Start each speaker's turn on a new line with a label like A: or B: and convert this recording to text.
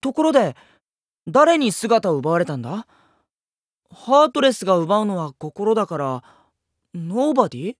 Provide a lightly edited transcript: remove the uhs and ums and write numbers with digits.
A: ところで、誰に姿を奪われたんだ？ハートレスが奪うのは心だから、ノーバディ？